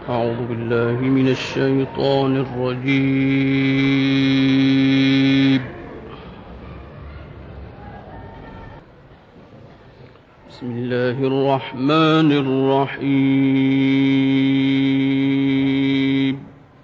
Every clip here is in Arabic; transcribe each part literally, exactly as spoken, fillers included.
أعوذ بالله من الشيطان الرجيم. بسم الله الرحمن الرحيم.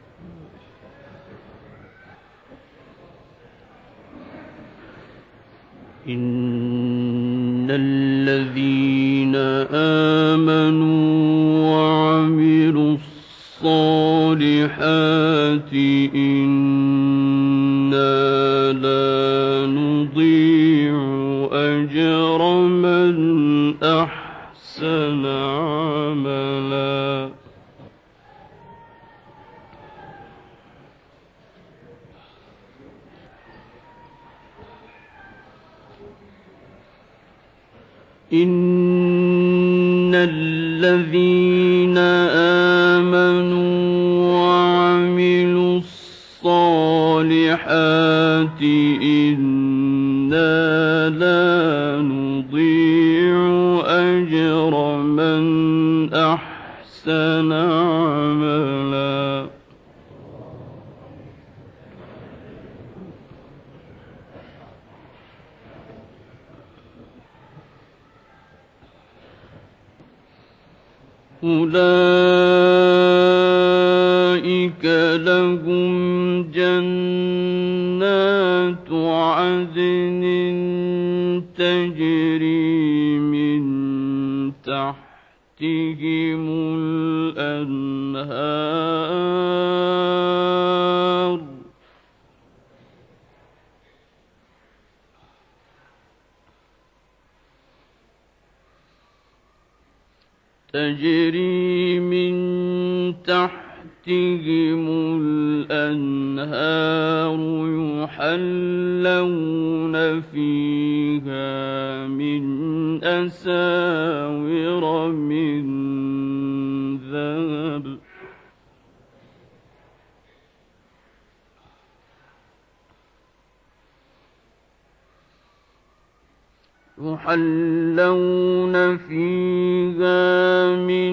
إن الذين آمنوا وعملوا الصالحات إنا لا نضيع أجر من أحسن عملا. إن الذين آمنوا وعملوا الصالحات إنا لا نضيع أجر من أحسن عملا. أولئك لهم جنات عدن تجري من تحتهم الأنهار تجري من تحتهم الأنهار يحلون فيها من أساور من ذهب يحلون فيها من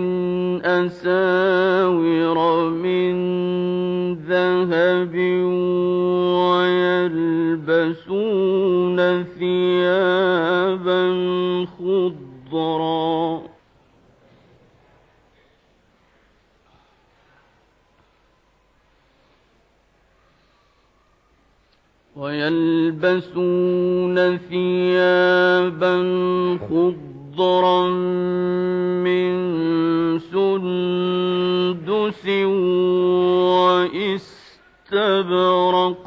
أساور من ذهب ويلبسون ثيابا خضرا ويلبسون ثيابا خضرا من سندس واستبرق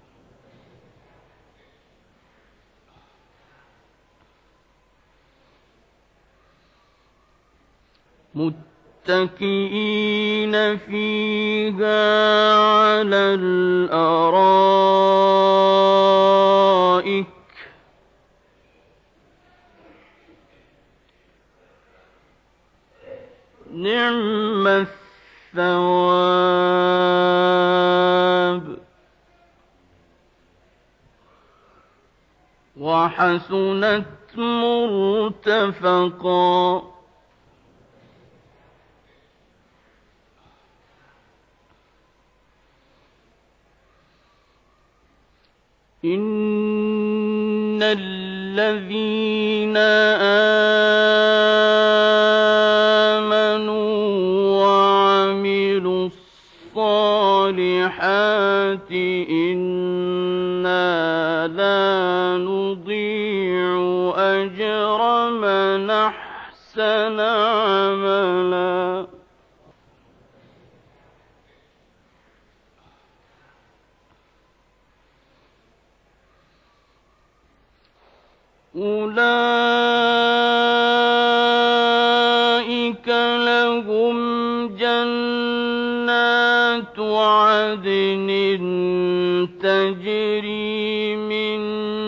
متكئين فيها على الأرائك نعم الثواب وحسنت مرتفقا. إن الذين آمنوا وعملوا الصالحات إنا لا نضيع أجر من أحسن عملا. أولئك لهم جنات عدن تجري من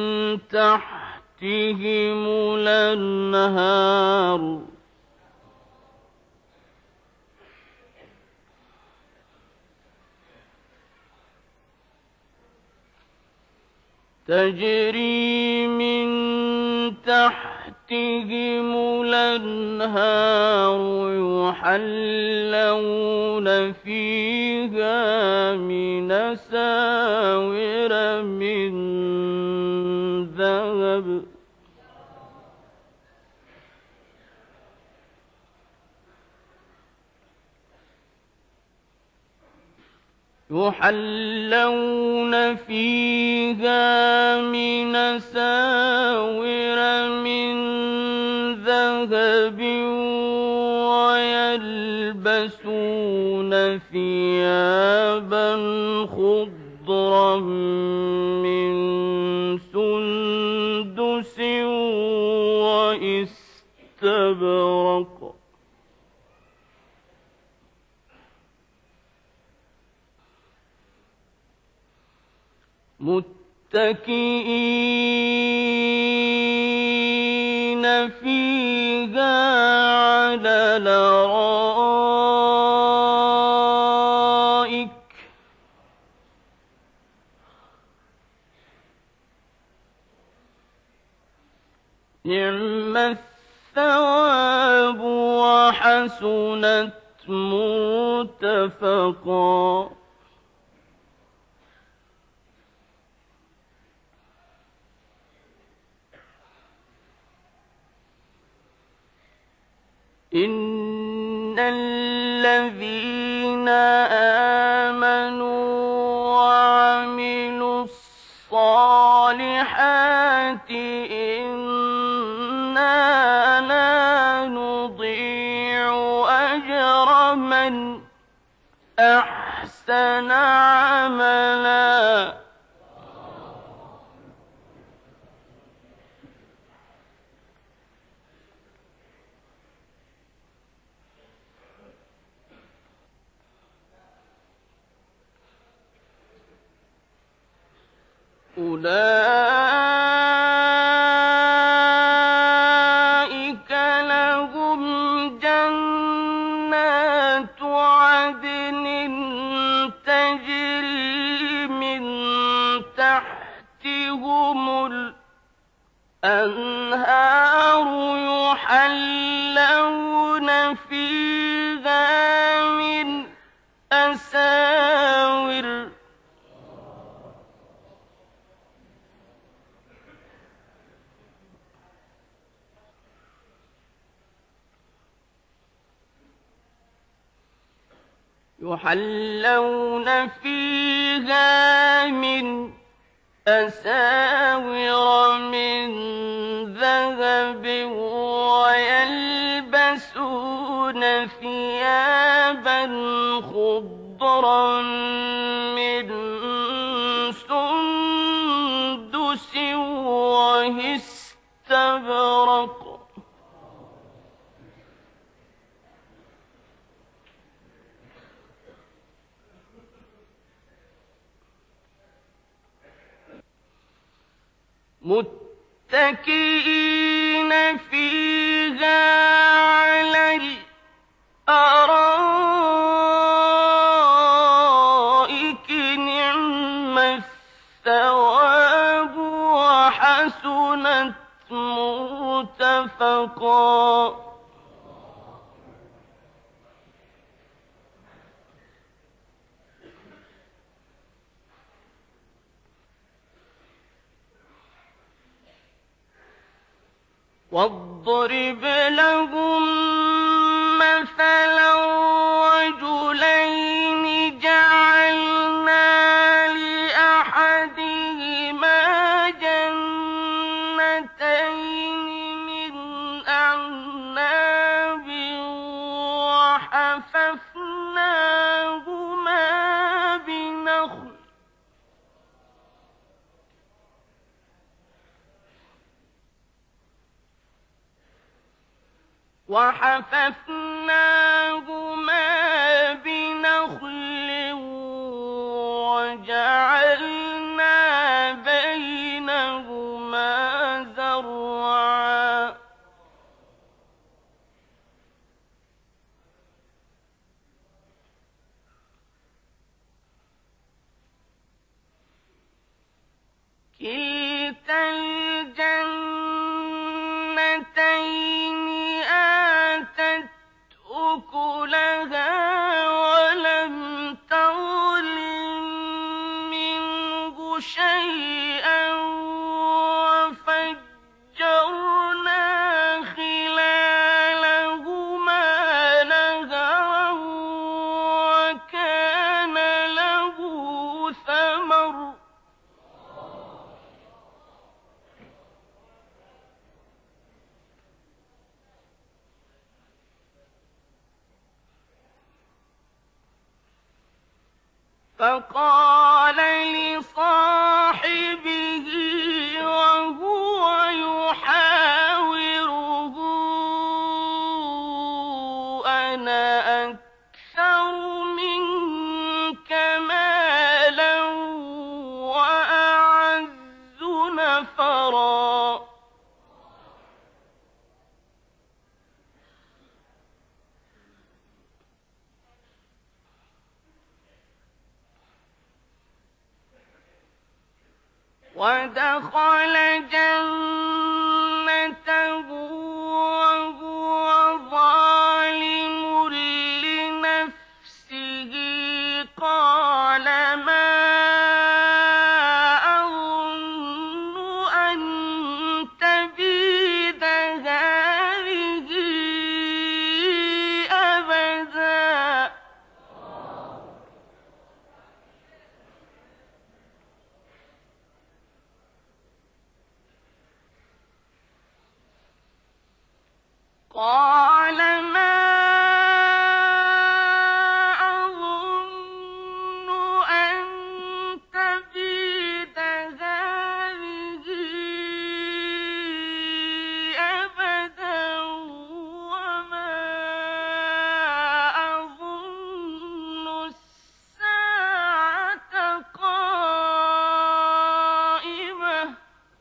تحتهم الأنهار تجري من تحتهم الأنهار يحلون فيها من أساور من ذهب يحلون فيها من أساور من ذهب ويلبسون ثيابا خضرا من سندس واستبرق متكئين فيها على الأرائك نعم الثواب وحسنت مرتفقا. إن الذين آمنوا وعملوا الصالحات إنا لا نضيع أجر من أحسن عملا. أولئك لهم جنات عدن تجري من تحتهم الأنهار يحلون فيها من أساور يحلون فيها من أساور من ذهب ويلبسون ثيابا خضرا من سندس واستبرق متكئين فيها على الأرائك نعم الثواب وحسنت مرتفقا. واضرب لهم مثلا رجلين جعلنا لأحدهما جنتين من أعناب وحففناهما بنخل وحففناهما بنخل وجعلنا بينهما زرعا كلتا الجنتين فقال لصاحبه وهو يحاوره أنا أكثر منك مالا وأعز نفرا ودخل جنته وهو ظالم لنفسه قال ما أظن أن تبيد هذه أبدا قال ما أظن أن تبيد هذه أبدا وما أظن الساعة قائمة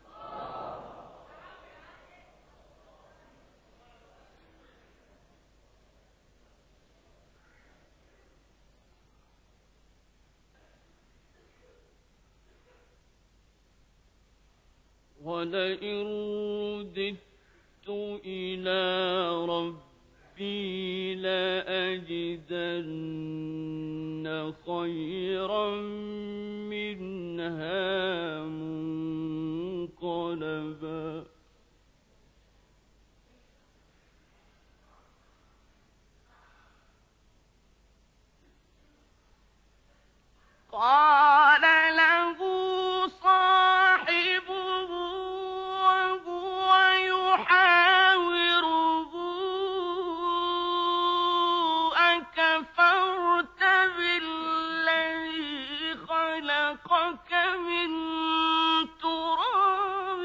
ولئن رددت إلى ربي لأجدن خيرا منها منقلبا قال له صاحبه وهو يحاوره أكفرت بالذي خلقك من تراب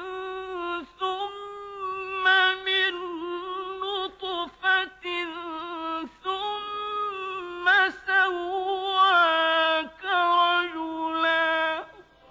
ثم من نطفة ثم سواك رجلا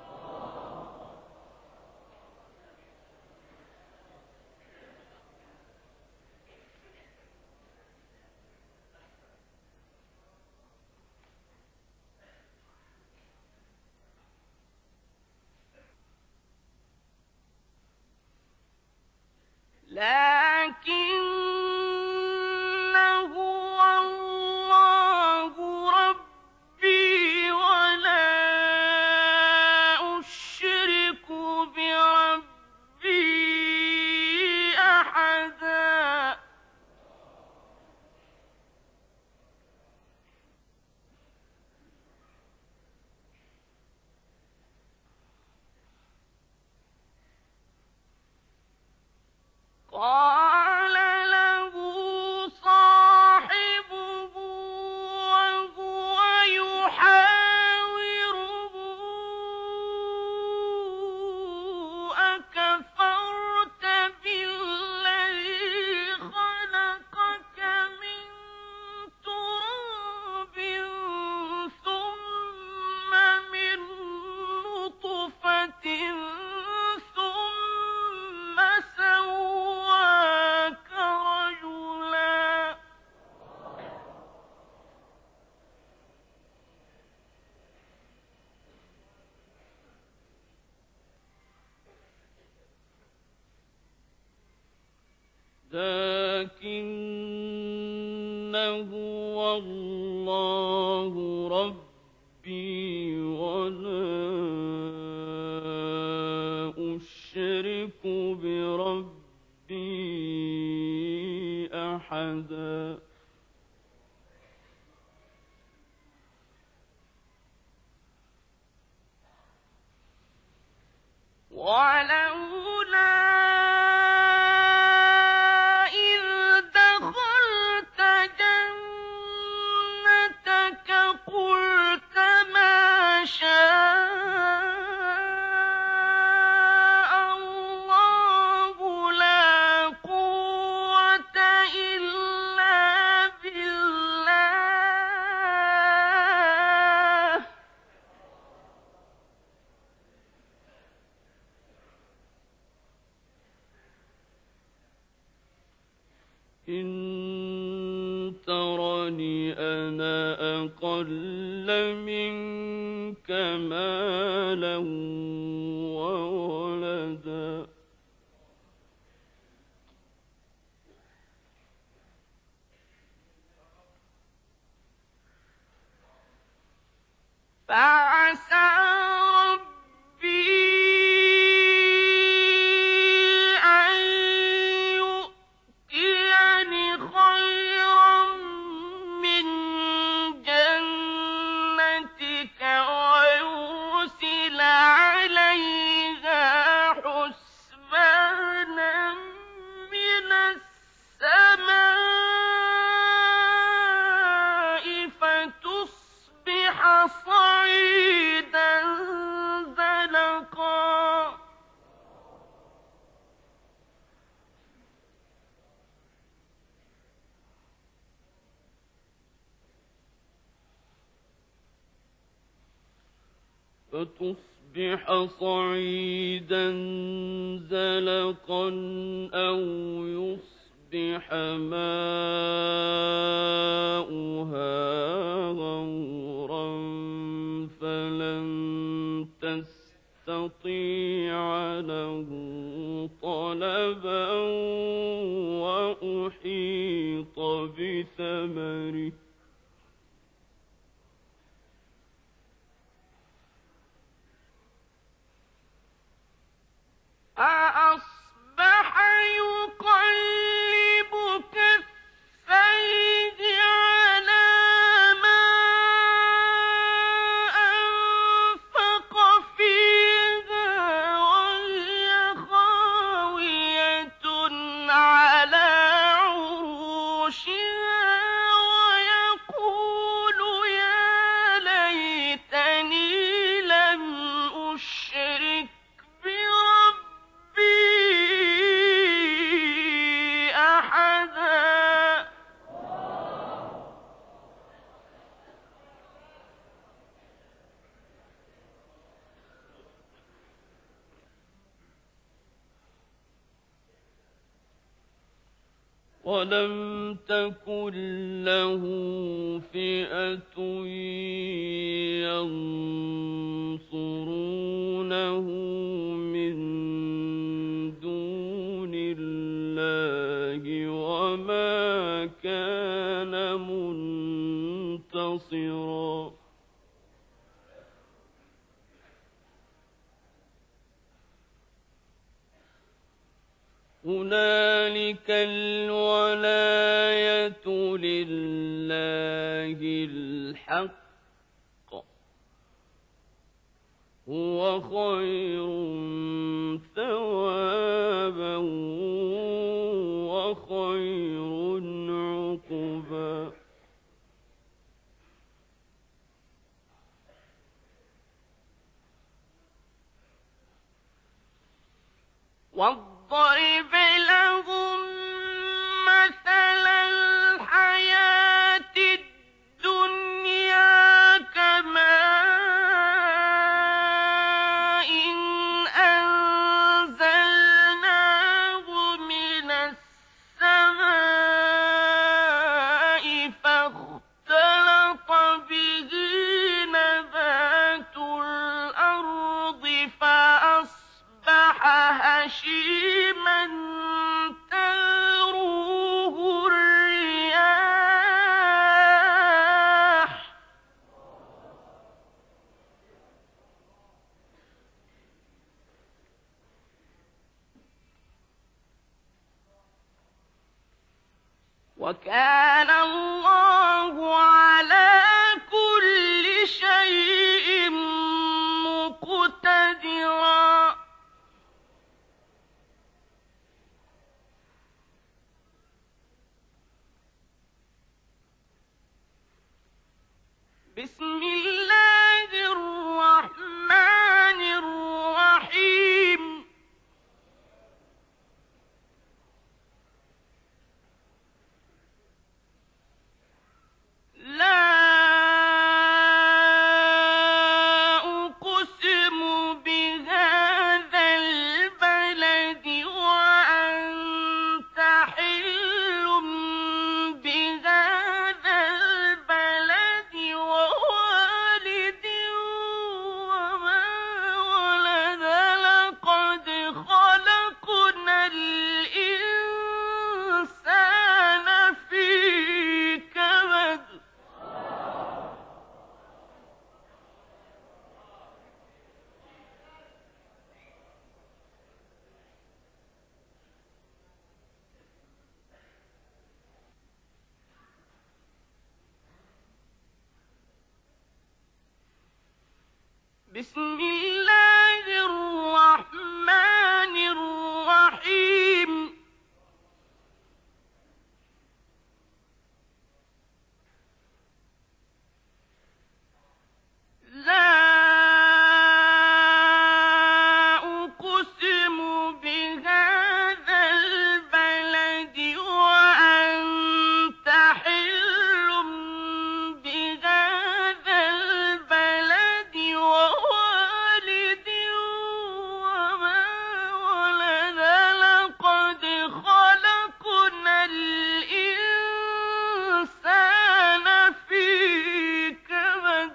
لكن هو الله ربي ولا أشرك بربي أحدا قال له صاحبه وهو يحاوره أكفرت بالذي خلقك من تراب ثم من نطفة ثم سواك رجلا لكن هو الله ربي ولا أشرك بربي أحدا ولولا إذ دخلت جنتك قلت ما أنا أقل منك مالا وولدا فعسى ربي أن يؤتيني خيرا من جنتك ويرسل عليها حسبانا من السماء فتصبح صعيدا زلقا فتصبح صعيدا زلقا أو يصبح ماؤها غورا فلن تستطيع له طلبا وأحيط بثمره أصبح يقلب كفيه على ما أنفق فيها وهي خاوية على عروشها ويقول يا ليتني لم أشرك ولم تكن له فئة ينصرونه من دون الله وما كان منتصرا هنالك الولاية لله الحق هو خير ثوابا وخير عقبا واضرب لهم مثل الحياة الدنيا كماء أنزلناه من السماء فاختلط به نبات الأرض فأصبح هشيما تذروه الرياح وكان الله على كل شيء مقتدرا بسم الله الرحمن الرحيم لا أقسم بهذا البلد وأنت حل بهذا بسم الله الرحمن الرحيم لا أقسم بهذا البلد وأنت حل بهذا البلد ووالد وما ولد لقد خلقنا الإنسان في كبد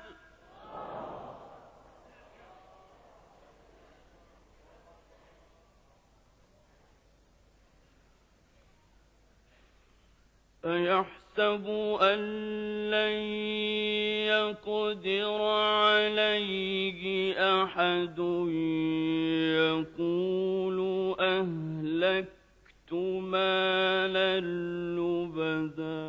أيحسب أن لن يقدر عليه أحد يقول أهلكت مالا لبدا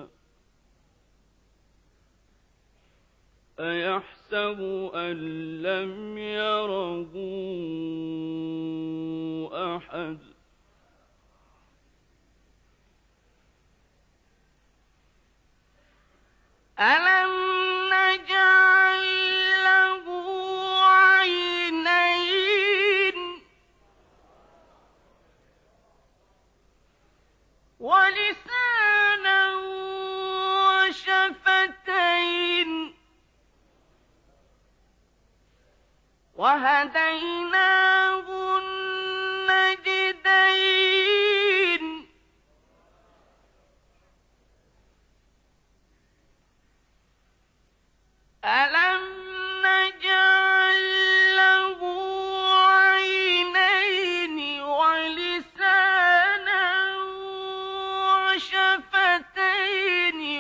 أيحسب أن لم يره أحد ألم نجعل له عينين ولسانا وشفتين وهديناه النجدين ألم نجعل له عينين ولسانا وشفتين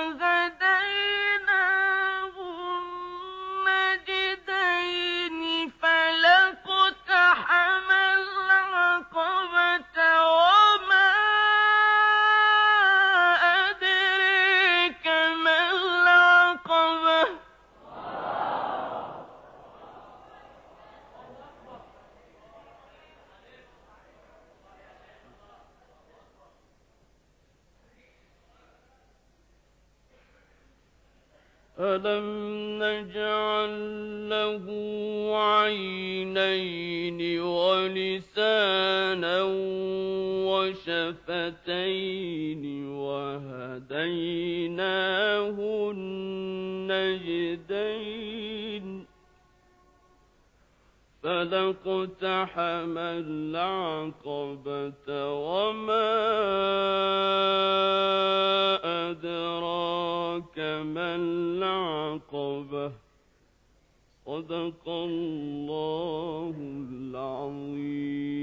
وهديناه النجدين فلاقتحم العقبة وما أدريك ما العقبة ألم نجعل له عينين ولسانا وشفتين وهديناه النجدين فلاقتحم العقبة وما أدراك ما العقبة صدق الله العظيم.